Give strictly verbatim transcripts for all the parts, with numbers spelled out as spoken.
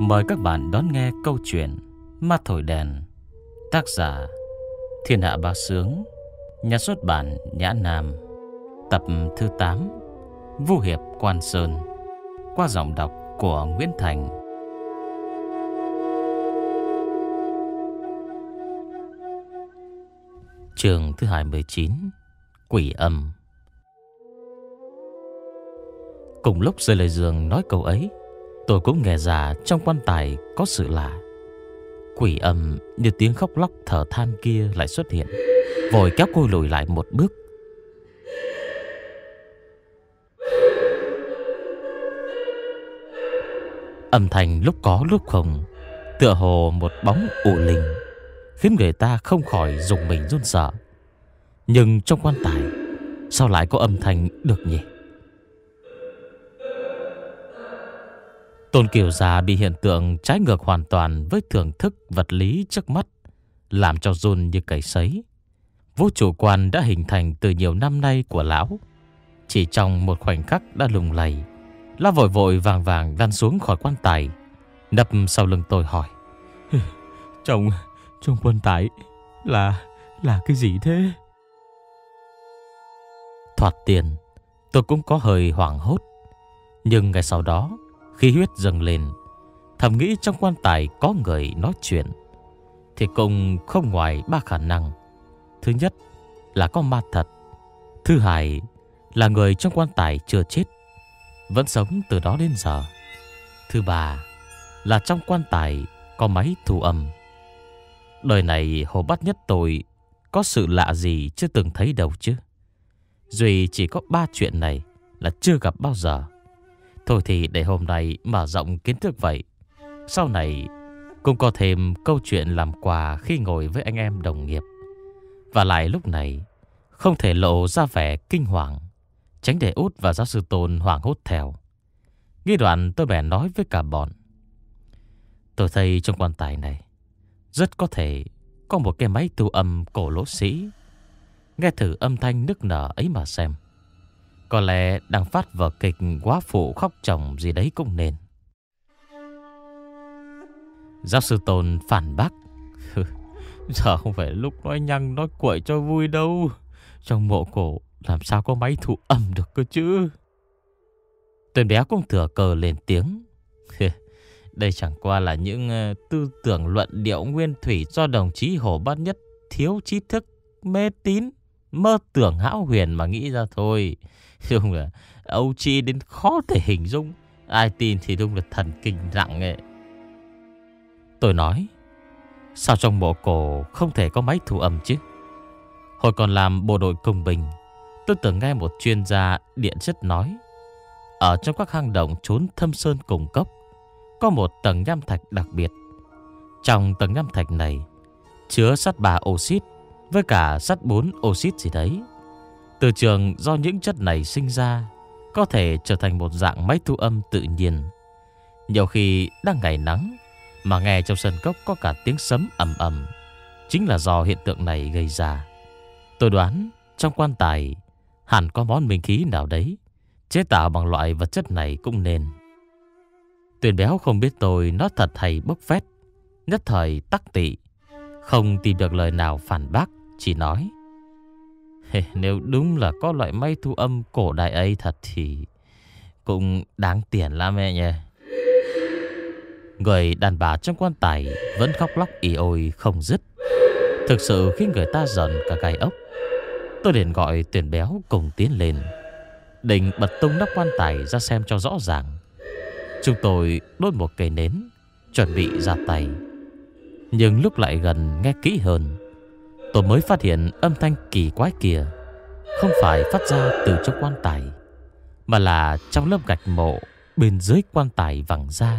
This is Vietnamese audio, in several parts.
Mời các bạn đón nghe câu chuyện Ma Thổi Đèn. Tác giả Thiên Hạ Bá Sướng, nhà xuất bản Nhã Nam. Tập thứ tám, Vu Hiệp Quan Sơn, qua giọng đọc của Nguyễn Thành. Chương thứ hai mươi chín, Quỷ Âm. Cùng lúc rơi lời giường nói câu ấy, tôi cũng nghe ra trong quan tài có sự lạ. Quỷ âm như tiếng khóc lóc thở than kia lại xuất hiện, vội kéo cô lùi lại một bước. Âm thanh lúc có lúc không, tựa hồ một bóng ụ linh, khiến người ta không khỏi dùng mình run sợ. Nhưng trong quan tài sao lại có âm thanh được nhỉ? Tôn Kiều Già bị hiện tượng trái ngược hoàn toàn với thưởng thức vật lý trước mắt, làm cho run như cầy sấy. Vô chủ quan đã hình thành từ nhiều năm nay của lão, chỉ trong một khoảnh khắc đã lùng lầy. Lão vội vội vàng vàng lăn xuống khỏi quan tài, nấp sau lưng tôi hỏi: Trong, trong quan tài là, là cái gì thế? Thoạt tiền tôi cũng có hơi hoảng hốt, nhưng ngay sau đó khí huyết dâng lên, thầm nghĩ trong quan tài có người nói chuyện thì cũng không ngoài ba khả năng. Thứ nhất là có ma thật. Thứ hai là người trong quan tài chưa chết, vẫn sống từ đó đến giờ. Thứ ba là trong quan tài có máy thu âm. Đời này Hồ Bát Nhất tôi có sự lạ gì chưa từng thấy đâu chứ. Duy chỉ có ba chuyện này là chưa gặp bao giờ. Thôi thì để hôm nay mở rộng kiến thức vậy, sau này cũng có thêm câu chuyện làm quà khi ngồi với anh em đồng nghiệp. Và lại lúc này không thể lộ ra vẻ kinh hoàng, tránh để Út và giáo sư Tôn hoảng hốt theo. Nghĩ đoạn tôi bèn nói với cả bọn: Tôi thấy trong quan tài này rất có thể có một cái máy thu âm cổ lỗ sĩ. Nghe thử âm thanh nức nở ấy mà xem. Có lẽ đang phát vở kịch quá phụ khóc chồng gì đấy cũng nên. Giáo sư Tôn phản bác: Giờ không phải lúc nói nhăng nói quậy cho vui đâu. Trong mộ cổ làm sao có máy thu âm được cơ chứ. Tuyền Béo cũng thừa cờ lên tiếng: Đây chẳng qua là những tư tưởng luận điệu nguyên thủy do đồng chí Hồ Bát Nhất thiếu trí thức, mê tín, mơ tưởng hão huyền mà nghĩ ra thôi. Đúng là âu chi đến khó thể hình dung. Ai tin thì đúng là thần kinh nặng ấy. Tôi nói: Sao trong mộ cổ không thể có máy thu âm chứ? Hồi còn làm bộ đội công binh, tôi từng nghe một chuyên gia điện chất nói, ở trong các hang động trốn thâm sơn cùng cốc có một tầng nham thạch đặc biệt. Trong tầng nham thạch này chứa sắt ba oxit với cả sắt bốn oxit gì đấy. Từ trường do những chất này sinh ra có thể trở thành một dạng máy thu âm tự nhiên. Nhiều khi đang ngày nắng mà nghe trong sân cốc có cả tiếng sấm ầm ầm, chính là do hiện tượng này gây ra. Tôi đoán trong quan tài hẳn có món minh khí nào đấy chế tạo bằng loại vật chất này cũng nên. Tuyền Béo không biết tôi nói thật hay bốc phét, nhất thời tắc tị, không tìm được lời nào phản bác, chỉ nói: Nếu đúng là có loại máy thu âm cổ đại ấy thật thì cũng đáng tiền lắm mẹ nhỉ. Người đàn bà trong quan tài vẫn khóc lóc ì ôi không dứt, thực sự khiến người ta giận cả gai ốc. Tôi liền gọi Tuyền Béo cùng tiến lên, định bật tung nắp quan tài ra xem cho rõ ràng. Chúng tôi đốt một cây nến, chuẩn bị ra tay. Nhưng lúc lại gần nghe kỹ hơn, tôi mới phát hiện âm thanh kỳ quái kia không phải phát ra từ trong quan tài, mà là trong lớp gạch mộ bên dưới quan tài vẳng ra.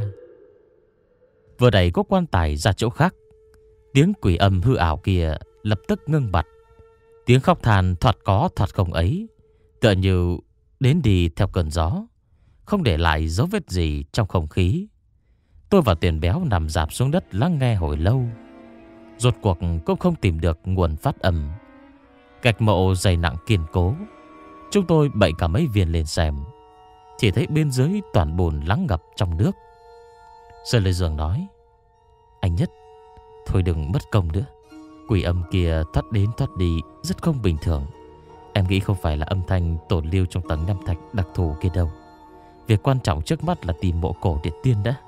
Vừa đẩy có quan tài ra chỗ khác, tiếng quỷ âm hư ảo kia lập tức ngưng bặt. Tiếng khóc than thoạt có thoạt không ấy tựa như đến đi theo cơn gió, không để lại dấu vết gì trong không khí. Tôi và Tuyền Béo nằm rạp xuống đất lắng nghe hồi lâu, rốt cuộc cũng không tìm được nguồn phát âm. Gạch mộ dày nặng kiên cố, chúng tôi bậy cả mấy viên lên xem, chỉ thấy bên dưới toàn bùn lắng ngập trong nước. Sơn Lê Dương nói: Anh Nhất, thôi đừng mất công nữa. Quỷ âm kia thoát đến thoát đi rất không bình thường. Em nghĩ không phải là âm thanh tổn lưu trong tầng năm thạch đặc thù kia đâu. Việc quan trọng trước mắt là tìm mộ cổ địa tiên đã.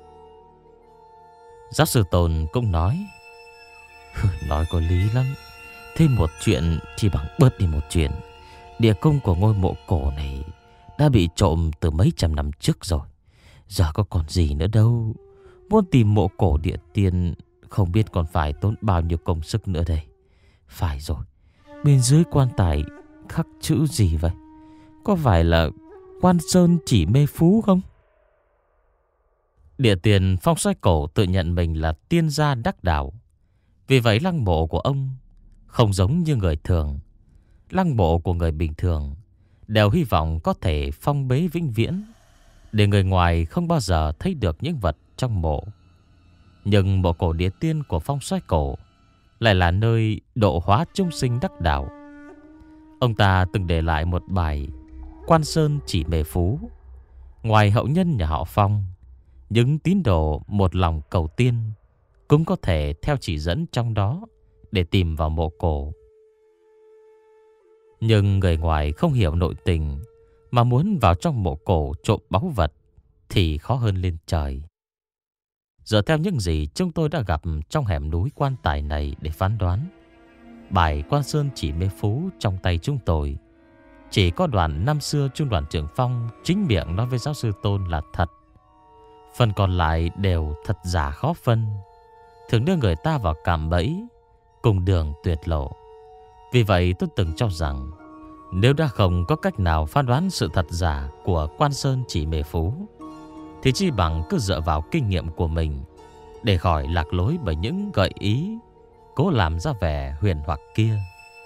Giáo sư Tôn cũng nói: Nói có lý lắm. Thêm một chuyện chỉ bằng bớt đi một chuyện. Địa cung của ngôi mộ cổ này đã bị trộm từ mấy trăm năm trước rồi. Giờ có còn gì nữa đâu. Muốn tìm mộ cổ địa tiên không biết còn phải tốn bao nhiêu công sức nữa đây. Phải rồi, bên dưới quan tài khắc chữ gì vậy? Có phải là Quan Sơn Chỉ Mê Phú không? Địa tiền phong xoay cổ tự nhận mình là tiên gia đắc đạo. Vì vậy lăng mộ của ông không giống như người thường. Lăng mộ của người bình thường đều hy vọng có thể phong bế vĩnh viễn, để người ngoài không bao giờ thấy được những vật trong mộ. Nhưng mộ cổ địa tiên của phong xoay cổ lại là nơi độ hóa chúng sinh đắc đạo. Ông ta từng để lại một bài Quan Sơn Chỉ Mê Phú. Ngoài hậu nhân nhà họ Phong, những tín đồ một lòng cầu tiên cũng có thể theo chỉ dẫn trong đó để tìm vào mộ cổ. Nhưng người ngoài không hiểu nội tình mà muốn vào trong mộ cổ trộm báu vật thì khó hơn lên trời. Giờ theo những gì chúng tôi đã gặp trong hẻm núi quan tài này để phán đoán, bài Quan Sơn Chỉ Mê Phú trong tay chúng tôi chỉ có đoạn năm xưa Trung đoàn trưởng Phong chính miệng nói với giáo sư Tôn là thật. Phần còn lại đều thật giả khó phân, thường đưa người ta vào cạm bẫy, cùng đường tuyệt lộ. Vì vậy tôi từng cho rằng nếu đã không có cách nào phán đoán sự thật giả của Quan Sơn Chỉ Mê Phú, thì chi bằng cứ dựa vào kinh nghiệm của mình để khỏi lạc lối bởi những gợi ý cố làm ra vẻ huyền hoặc kia.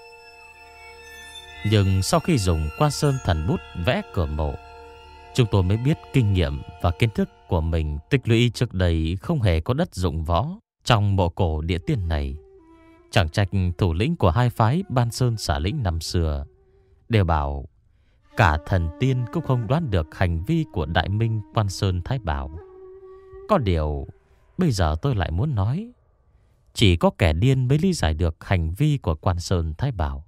Nhưng sau khi dùng Quan Sơn thần bút vẽ cửa mộ, chúng tôi mới biết kinh nghiệm và kiến thức của mình tích lũy trước đây không hề có đất dụng võ trong mộ cổ địa tiên này. Chẳng trách thủ lĩnh của hai phái Ban Sơn Xả Lĩnh năm xưa đều bảo cả thần tiên cũng không đoán được hành vi của Đại Minh Quan Sơn Thái Bảo. Có điều bây giờ tôi lại muốn nói, chỉ có kẻ điên mới lý giải được hành vi của Quan Sơn Thái Bảo.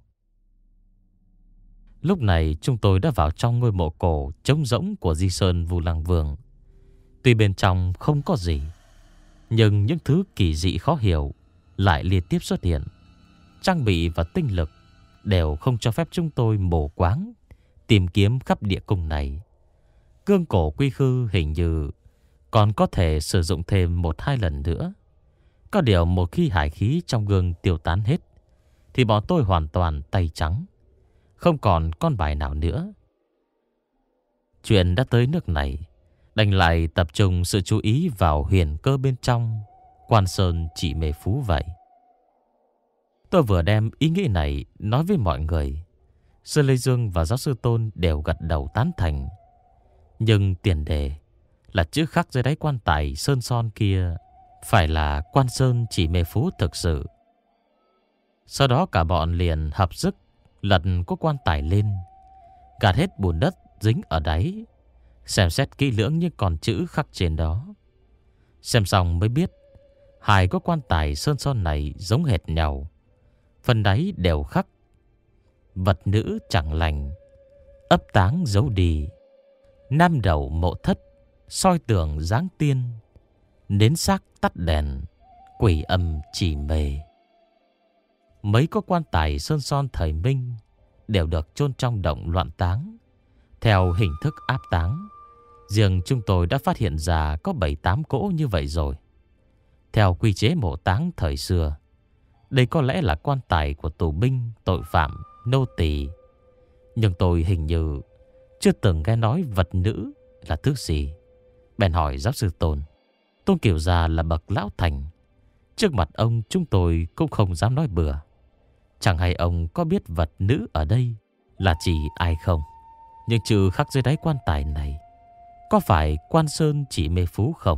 Lúc này chúng tôi đã vào trong ngôi mộ cổ trống rỗng của Di Sơn Vu Lăng Vương. Tuy bên trong không có gì, nhưng những thứ kỳ dị khó hiểu lại liên tiếp xuất hiện. Trang bị và tinh lực đều không cho phép chúng tôi mù quáng tìm kiếm khắp địa cung này. Gương cổ quy khư hình như còn có thể sử dụng thêm một hai lần nữa. Có điều một khi hải khí trong gương tiêu tán hết, thì bọn tôi hoàn toàn tay trắng, không còn con bài nào nữa. Chuyện đã tới nước này, đành lại tập trung sự chú ý vào huyền cơ bên trong Quan Sơn Chỉ Mê Phú vậy. Tôi vừa đem ý nghĩ này nói với mọi người, Sơn Lê Dương và giáo sư Tôn đều gật đầu tán thành. Nhưng tiền đề là chữ khắc dưới đáy quan tài sơn son kia phải là Quan Sơn Chỉ Mê Phú thực sự. Sau đó cả bọn liền hợp sức lật có quan tài lên, gạt hết bùn đất dính ở đáy, xem xét kỹ lưỡng những con chữ khắc trên đó. Xem xong mới biết hai có quan tài sơn son này giống hệt nhau. Phần đáy đều khắc vật nữ chẳng lành, ấp táng giấu đi, nam đầu mộ thất, soi tường dáng tiên, nến xác tắt đèn, quỷ âm chỉ mê. Mấy có quan tài sơn son thời Minh đều được chôn trong động loạn táng theo hình thức áp táng. Riêng chúng tôi đã phát hiện ra có bảy tám cỗ như vậy rồi. Theo quy chế mộ táng thời xưa, đây có lẽ là quan tài của tù binh, tội phạm, nô tỳ. Nhưng tôi hình như chưa từng nghe nói vật nữ là thứ gì. Bèn hỏi giáo sư Tôn. Tôn Kiều Gia là bậc lão thành, trước mặt ông chúng tôi cũng không dám nói bừa. Chẳng hay ông có biết vật nữ ở đây là chỉ ai không? Nhưng chữ khắc dưới đáy quan tài này có phải Quan Sơn Chỉ Mê Phú không?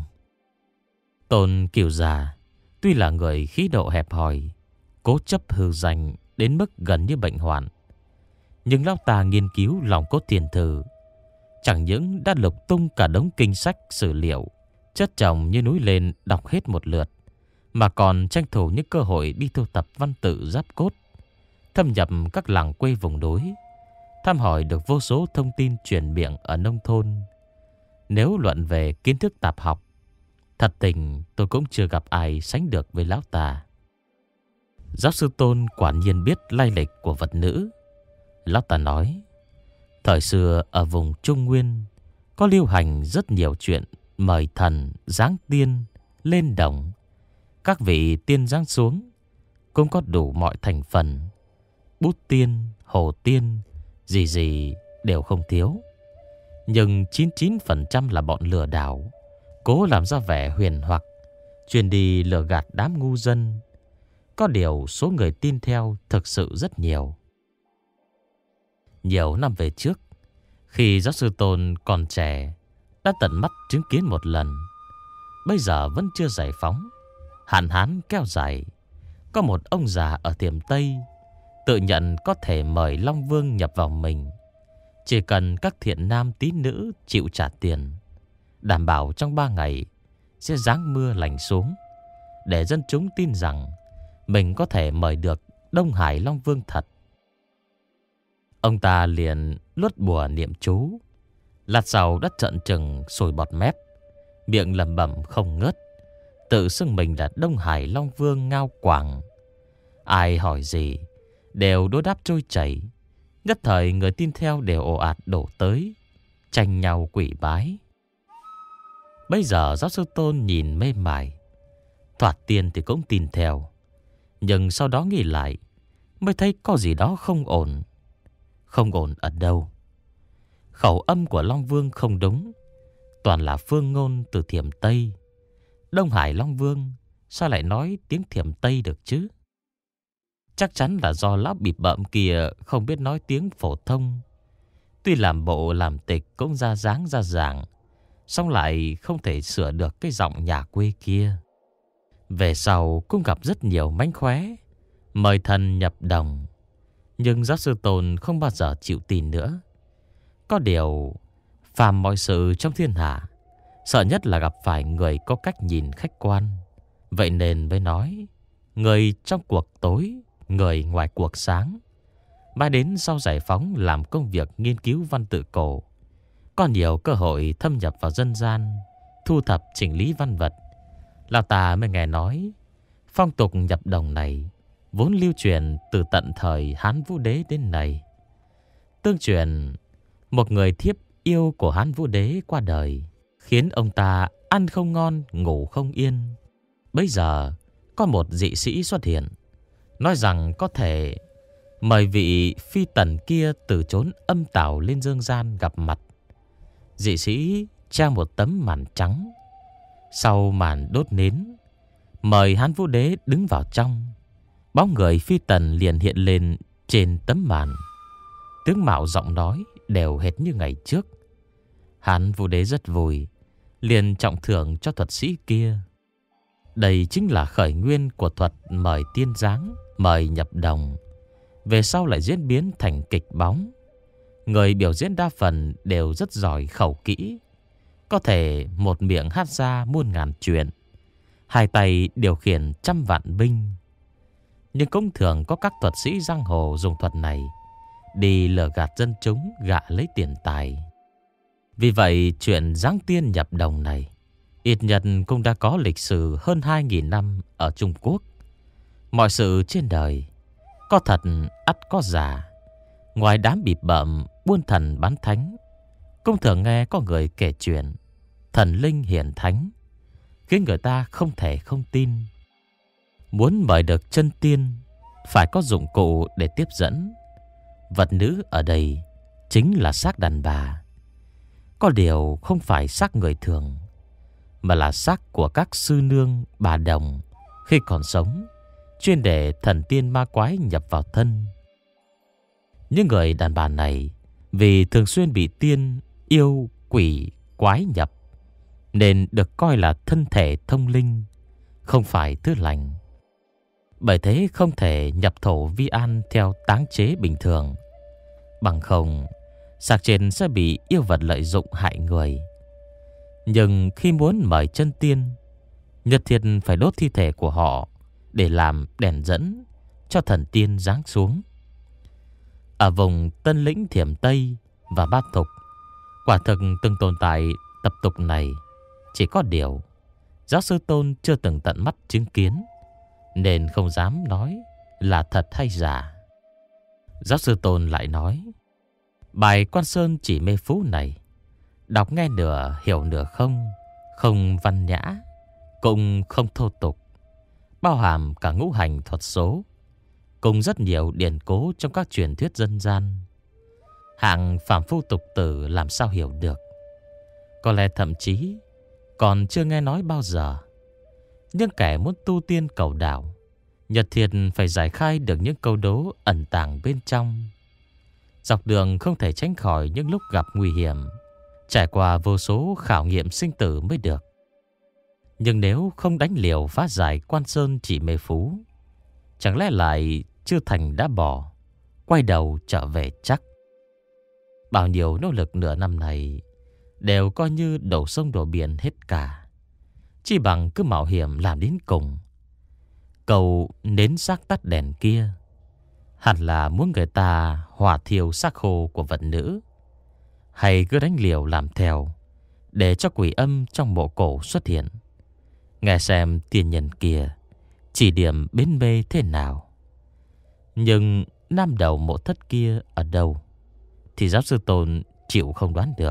Tôn Kiều Gia tuy là người khí độ hẹp hòi, cố chấp hư danh đến mức gần như bệnh hoạn, nhưng lão ta nghiên cứu lòng cốt thiền thư, chẳng những đã lục tung cả đống kinh sách sử liệu chất chồng như núi lên đọc hết một lượt, mà còn tranh thủ những cơ hội đi thu tập văn tự giáp cốt, thâm nhập các làng quê vùng núi, thăm hỏi được vô số thông tin truyền miệng ở nông thôn. Nếu luận về kiến thức tạp học, thật tình tôi cũng chưa gặp ai sánh được với lão ta. Giáo sư Tôn quả nhiên biết lai lịch của vật nữ. Lão ta nói, thời xưa ở vùng Trung Nguyên có lưu hành rất nhiều chuyện mời thần, giáng tiên lên đồng. Các vị tiên giáng xuống cũng có đủ mọi thành phần, bút tiên, hồ tiên, gì gì đều không thiếu. Nhưng chín mươi chín phần trăm là bọn lừa đảo, cố làm ra vẻ huyền hoặc, chuyên đi lừa gạt đám ngu dân. Có điều số người tin theo thực sự rất nhiều. Nhiều năm về trước, khi giáo sư Tôn còn trẻ, đã tận mắt chứng kiến một lần. Bây giờ vẫn chưa giải phóng, hạn hán kéo dài. Có một ông già ở Thiểm Tây tự nhận có thể mời Long Vương nhập vào mình, chỉ cần các thiện nam tín nữ chịu trả tiền, đảm bảo trong ba ngày sẽ giáng mưa lành xuống, để dân chúng tin rằng mình có thể mời được Đông Hải Long Vương thật. Ông ta liền luốt bùa niệm chú, lát sau đã trợn trừng sùi bọt mép, miệng lẩm bẩm không ngớt, tự xưng mình là Đông Hải Long Vương Ngao Quảng. Ai hỏi gì đều đối đáp trôi chảy. Nhất thời người tin theo đều ồ ạt đổ tới, tranh nhau quỷ bái. Bây giờ giáo sư Tôn nhìn mê mải, thoạt tiên thì cũng tin theo, nhưng sau đó nghĩ lại mới thấy có gì đó không ổn. Không ổn ở đâu? Khẩu âm của Long Vương không đúng, toàn là phương ngôn từ Thiểm Tây. Đông Hải Long Vương sao lại nói tiếng Thiểm Tây được chứ? Chắc chắn là do lão bịp bợm kia không biết nói tiếng phổ thông. Tuy làm bộ làm tịch cũng ra dáng ra dạng, song lại không thể sửa được cái giọng nhà quê kia. Về sau cũng gặp rất nhiều mánh khóe mời thần nhập đồng, nhưng giáo sư Tôn không bao giờ chịu tin nữa. Có điều phàm mọi sự trong thiên hạ, sợ nhất là gặp phải người có cách nhìn khách quan. Vậy nên mới nói, người trong cuộc tối, người ngoài cuộc sáng. Mãi đến sau giải phóng làm công việc nghiên cứu văn tự cổ, có nhiều cơ hội thâm nhập vào dân gian, thu thập chỉnh lý văn vật, lão ta mới nghe nói phong tục nhập đồng này vốn lưu truyền từ tận thời Hán Vũ Đế đến nay. Tương truyền, một người thiếp yêu của Hán Vũ Đế qua đời, khiến ông ta ăn không ngon, ngủ không yên. Bây giờ có một dị sĩ xuất hiện, nói rằng có thể mời vị phi tần kia từ chốn âm tào lên dương gian gặp mặt. Dị sĩ treo một tấm màn trắng, sau màn đốt nến, mời Hán Vũ Đế đứng vào trong. Bóng người phi tần liền hiện lên trên tấm màn, tướng mạo giọng nói đều hệt như ngày trước. Hán Vũ Đế rất vui, liền trọng thưởng cho thuật sĩ kia. Đây chính là khởi nguyên của thuật mời tiên giáng, mời nhập đồng. Về sau lại diễn biến thành kịch bóng. Người biểu diễn đa phần đều rất giỏi khẩu kỹ, có thể một miệng hát ra muôn ngàn chuyện, hai tay điều khiển trăm vạn binh. Nhưng cũng thường có các thuật sĩ giang hồ dùng thuật này đi lừa gạt dân chúng, gạ lấy tiền tài. Vì vậy chuyện giáng tiên nhập đồng này ít nhất cũng đã có lịch sử hơn hai nghìn năm ở Trung Quốc. Mọi sự trên đời có thật ắt có giả. Ngoài đám bịp bợm buôn thần bán thánh, cũng thường nghe có người kể chuyện thần linh hiển thánh, khiến người ta không thể không tin. Muốn mời được chân tiên, phải có dụng cụ để tiếp dẫn. Vật nữ ở đây chính là xác đàn bà. Có điều không phải xác người thường, mà là xác của các sư nương bà đồng khi còn sống, chuyên để thần tiên ma quái nhập vào thân. Những người đàn bà này vì thường xuyên bị tiên, yêu, quỷ, quái nhập, nên được coi là thân thể thông linh, không phải thứ lành. Bởi thế không thể nhập thổ vi an theo táng chế bình thường. Bằng không, xác trên sẽ bị yêu vật lợi dụng hại người. Nhưng khi muốn mời chân tiên, nhất thiết phải đốt thi thể của họ để làm đèn dẫn cho thần tiên giáng xuống. Ở vùng Tân Lĩnh Thiểm Tây và Ba Thục, quả thực từng tồn tại tập tục này. Chỉ có điều giáo sư Tôn chưa từng tận mắt chứng kiến, nên không dám nói là thật hay giả. Giáo sư Tôn lại nói, bài Quan Sơn Chỉ Mê Phú này đọc nghe nửa hiểu nửa không, không văn nhã, cũng không thô tục, bao hàm cả ngũ hành thuật số, cùng rất nhiều điển cố trong các truyền thuyết dân gian. Hạng phàm phu tục tử làm sao hiểu được, có lẽ thậm chí còn chưa nghe nói bao giờ. Nhưng kẻ muốn tu tiên cầu đạo, nhất thiết phải giải khai được những câu đố ẩn tàng bên trong. Dọc đường không thể tránh khỏi những lúc gặp nguy hiểm, trải qua vô số khảo nghiệm sinh tử mới được. Nhưng nếu không đánh liều phá giải Quan Sơn Chỉ Mê Phú, chẳng lẽ lại chưa thành đã bỏ, quay đầu trở về chắc. Bao nhiêu nỗ lực nửa năm này đều coi như đổ sông đổ biển hết cả, chỉ bằng cứ mạo hiểm làm đến cùng. Cầu nến xác tắt đèn kia hẳn là muốn người ta hỏa thiêu xác khô của vật nữ, hay cứ đánh liều làm theo để cho quỷ âm trong mộ cổ xuất hiện, nghe xem tiên nhân kia chỉ điểm bến mê thế nào. Nhưng nam đầu mộ thất kia ở đâu thì giáo sư Tôn chịu không đoán được.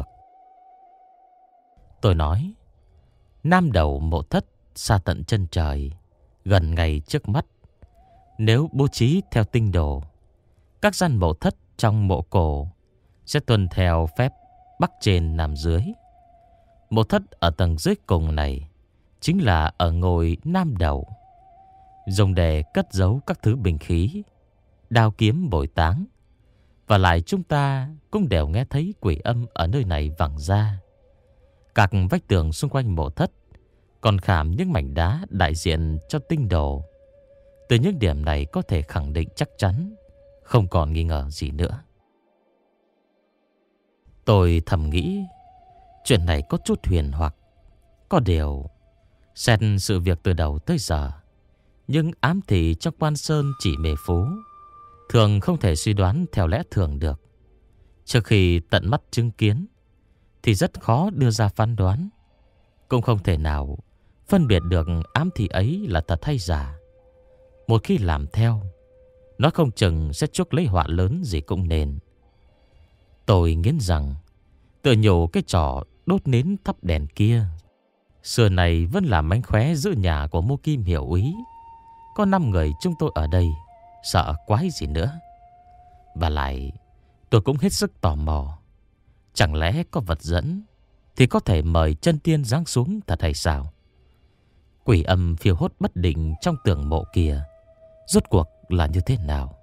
Tôi nói, nam đầu mộ thất xa tận chân trời, gần ngay trước mắt. Nếu bố trí theo tinh đồ, các gian mộ thất trong mộ cổ sẽ tuân theo phép bắc trên nam dưới. Mộ thất ở tầng dưới cùng này chính là ở ngôi nam đầu, dùng để cất giấu các thứ binh khí, đao kiếm bội táng. Và lại chúng ta cũng đều nghe thấy quỷ âm ở nơi này vẳng ra. Các vách tường xung quanh mộ thất còn khảm những mảnh đá đại diện cho tinh đồ. Từ những điểm này có thể khẳng định chắc chắn, không còn nghi ngờ gì nữa. Tôi thầm nghĩ, chuyện này có chút huyền hoặc. Có điều, xét sự việc từ đầu tới giờ, nhưng ám thị trong Quan Sơn Chỉ Mê Phú thường không thể suy đoán theo lẽ thường được. Trước khi tận mắt chứng kiến thì rất khó đưa ra phán đoán, cũng không thể nào phân biệt được ám thị ấy là thật hay giả. Một khi làm theo, nó không chừng sẽ chuốc lấy họa lớn gì cũng nên. Tôi nghiến rằng tự nhủ cái trò đốt nến thắp đèn kia xưa này vẫn là mánh khóe giữ nhà của Mô Kim Hiểu Úy. Có năm người chúng tôi ở đây, sợ quái gì nữa. Và lại tôi cũng hết sức tò mò, chẳng lẽ có vật dẫn thì có thể mời chân tiên giáng xuống thật hay sao? Quỷ âm phiêu hốt bất định trong tường mộ kia rốt cuộc là như thế nào?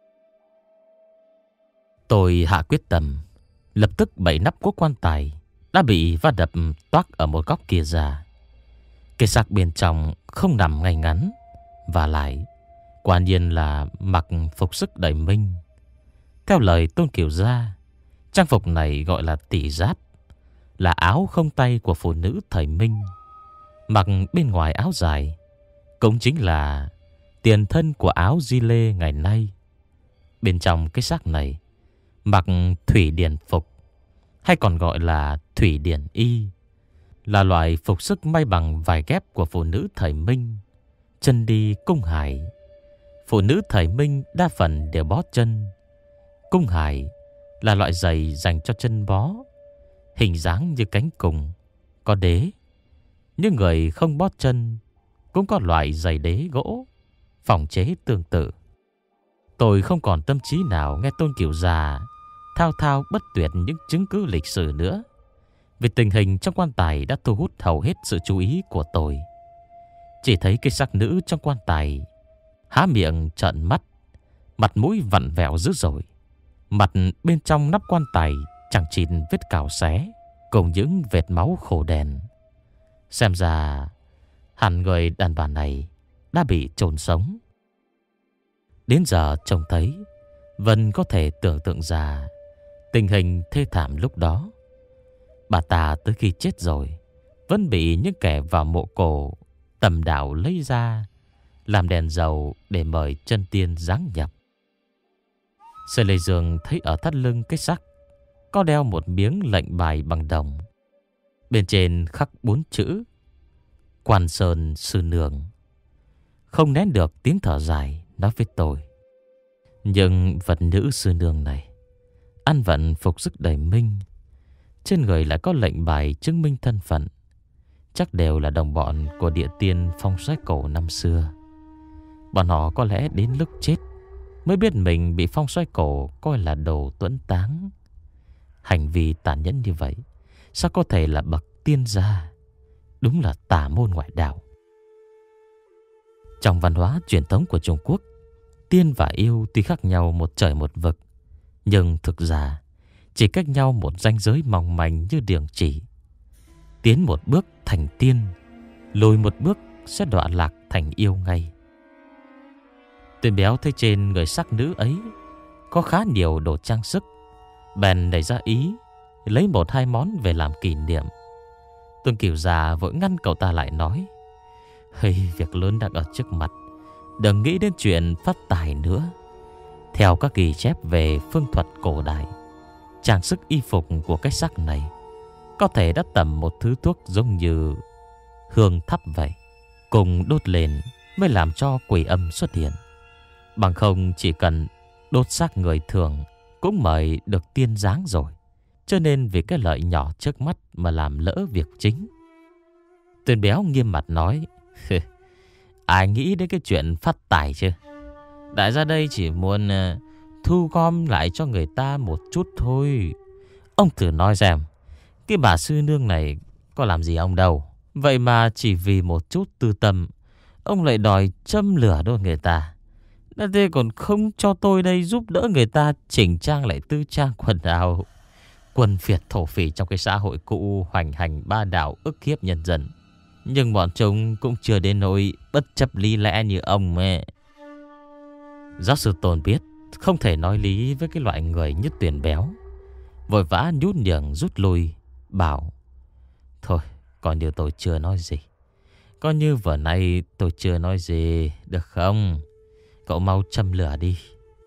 Tôi hạ quyết tâm, lập tức bảy nắp của quan tài đã bị va đập toác ở một góc kia ra. Cái xác bên trong không nằm ngay ngắn, và lại quả nhiên là mặc phục sức đầy minh. Theo lời Tôn Kiều Gia, trang phục này gọi là tỷ giáp, là áo không tay của phụ nữ thời Minh. Mặc bên ngoài áo dài cũng chính là tiền thân của áo di lê ngày nay. Bên trong cái xác này mặc thủy điển phục, hay còn gọi là thủy điển y, là loại phục sức may bằng vải ghép của phụ nữ thời Minh. Chân đi cung hải. Phụ nữ thời Minh đa phần đều bó chân. Cung hải là loại giày dành cho chân bó, hình dáng như cánh cùng, có đế. Nhưng người không bó chân cũng có loại giày đế gỗ, phòng chế tương tự. Tôi không còn tâm trí nào nghe Tôn Kiều Gia thao thao bất tuyệt những chứng cứ lịch sử nữa, vì tình hình trong quan tài đã thu hút hầu hết sự chú ý của tôi. Chỉ thấy cái xác nữ trong quan tài há miệng trợn mắt, mặt mũi vặn vẹo dữ dội. Mặt bên trong nắp quan tài chẳng chịt vết cào xé, cùng những vệt máu khổ đèn. Xem ra hẳn người đàn bà này đã bị chôn sống. Đến giờ trông thấy, Vân có thể tưởng tượng ra tình hình thê thảm lúc đó. Bà ta tới khi chết rồi vẫn bị những kẻ vào mộ cổ tầm đạo lấy ra làm đèn dầu để mời chân tiên giáng nhập. Sở Lệ Dương thấy ở thắt lưng cái xác có đeo một miếng lệnh bài bằng đồng. Bên trên khắc bốn chữ Quan Sơn Sư Nương. Không nén được tiếng thở dài, nói với tôi: nhưng vật nữ sư nương này ăn vận phục sức đầy minh, trên người lại có lệnh bài chứng minh thân phận, chắc đều là đồng bọn của địa tiên phong soái cổ năm xưa. Bọn họ có lẽ đến lúc chết mới biết mình bị phong soái cổ coi là đồ tuẫn táng. Hành vi tàn nhẫn như vậy sao có thể là bậc tiên gia? Đúng là tà môn ngoại đạo. Trong văn hóa truyền thống của Trung Quốc, tiên và yêu tuy khác nhau một trời một vực, nhưng thực ra chỉ cách nhau một ranh giới mỏng manh như đường chỉ. Tiến một bước thành tiên, lùi một bước sẽ đọa lạc thành yêu ngay. Tuyền Béo thấy trên người sắc nữ ấy có khá nhiều đồ trang sức, bèn nảy ra ý lấy một hai món về làm kỷ niệm. Tuân Kiều già vội ngăn cậu ta lại, nói: hey, việc lớn đang ở trước mặt, đừng nghĩ đến chuyện phát tài nữa. Theo các ghi chép về phương thuật cổ đại, trang sức y phục của cái xác này có thể đã tẩm một thứ thuốc giống như hương thắp vậy, cùng đốt lên mới làm cho quỷ âm xuất hiện. Bằng không chỉ cần đốt xác người thường cũng mời được tiên giáng rồi. Cho nên vì cái lợi nhỏ trước mắt mà làm lỡ việc chính. Tuyền Béo nghiêm mặt nói: ai nghĩ đến cái chuyện phát tài chứ? Đại gia đây chỉ muốn uh, thu gom lại cho người ta một chút thôi. Ông thử nói xem, cái bà sư nương này có làm gì ông đâu, vậy mà chỉ vì một chút tư tâm ông lại đòi châm lửa đốt người ta. Đã thế còn không cho tôi đây giúp đỡ người ta chỉnh trang lại tư trang quần áo. Quân phiệt thổ phỉ trong cái xã hội cũ hoành hành ba đạo, ức hiếp nhân dân. Nhưng bọn chúng cũng chưa đến nỗi bất chấp lý lẽ như ông ấy. Giáo sư Tôn biết không thể nói lý với cái loại người như Tuyền Béo, vội vã nhút nhường rút lui, bảo: thôi, coi như tôi chưa nói gì. Coi như vừa nay tôi chưa nói gì, được không? Cậu mau châm lửa đi.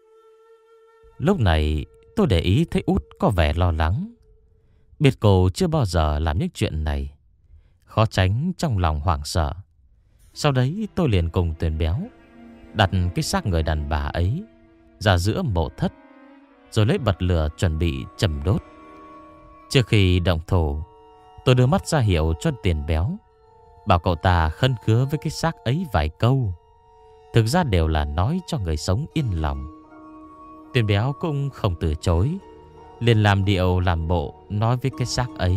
Lúc này tôi để ý thấy Út có vẻ lo lắng. Biết cô chưa bao giờ làm những chuyện này, khó tránh trong lòng hoảng sợ. Sau đấy tôi liền cùng Tuyền Béo đặt cái xác người đàn bà ấy ra giữa mộ thất, rồi lấy bật lửa chuẩn bị châm đốt. Trước khi động thủ, tôi đưa mắt ra hiệu cho Tuyền Béo, bảo cậu ta khấn khứa với cái xác ấy vài câu. Thực ra đều là nói cho người sống yên lòng. Tuyền Béo cũng không từ chối, liền làm điệu làm bộ nói với cái xác ấy: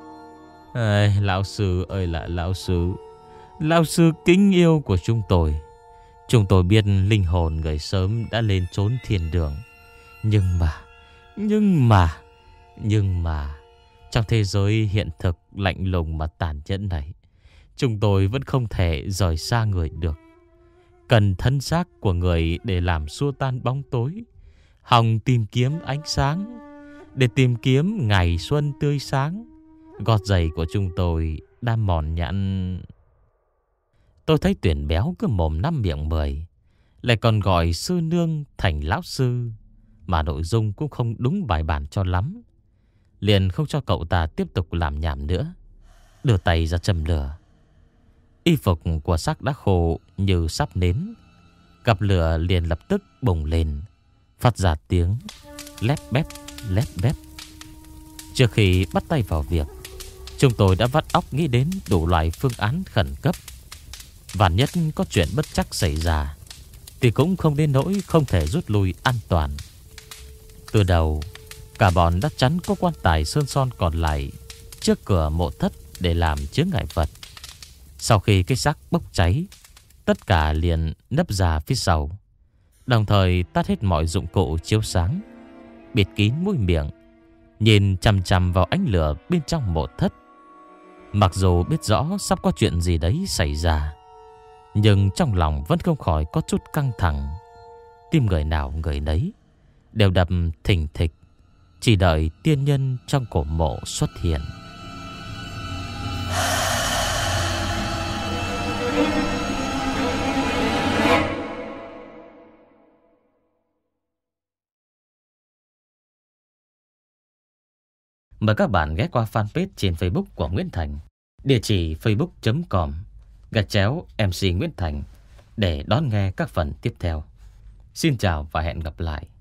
Ê, lão sư ơi là lão sư, lão sư kính yêu của chúng tôi. Chúng tôi biết linh hồn người sớm đã lên trốn thiên đường. Nhưng mà, nhưng mà, nhưng mà trong thế giới hiện thực lạnh lùng mà tàn nhẫn này, chúng tôi vẫn không thể rời xa người được. Cần thân xác của người để làm xua tan bóng tối, hòng tìm kiếm ánh sáng, để tìm kiếm ngày xuân tươi sáng. Gót giày của chúng tôi đã mòn nhẵn. Tôi thấy Tuyền Béo cứ mồm năm miệng mười, lại còn gọi sư nương thành lão sư, mà nội dung cũng không đúng bài bản cho lắm. Liền không cho cậu ta tiếp tục làm nhảm nữa, đưa tay ra châm lửa. Y phục của xác đã khô như sắp nến, cặp lửa liền lập tức bùng lên, phát ra tiếng lép bép lép bép. Trước khi bắt tay vào việc, chúng tôi đã vắt óc nghĩ đến đủ loại phương án khẩn cấp. Vạn nhất có chuyện bất trắc xảy ra thì cũng không đến nỗi không thể rút lui an toàn. Từ đầu, cả bọn đã chắn có quan tài sơn son còn lại trước cửa mộ thất để làm chướng ngại vật. Sau khi cái xác bốc cháy, tất cả liền nấp ra phía sau, đồng thời tắt hết mọi dụng cụ chiếu sáng, bịt kín mũi miệng, nhìn chằm chằm vào ánh lửa bên trong mộ thất. Mặc dù biết rõ sắp có chuyện gì đấy xảy ra, nhưng trong lòng vẫn không khỏi có chút căng thẳng. Tim người nào người nấy đều đập thình thịch, chỉ đợi tiên nhân trong cổ mộ xuất hiện. Mời các bạn ghé qua fanpage trên Facebook của Nguyễn Thành, địa chỉ facebook.com gạch chéo MC Nguyễn Thành để đón nghe các phần tiếp theo. Xin chào và hẹn gặp lại.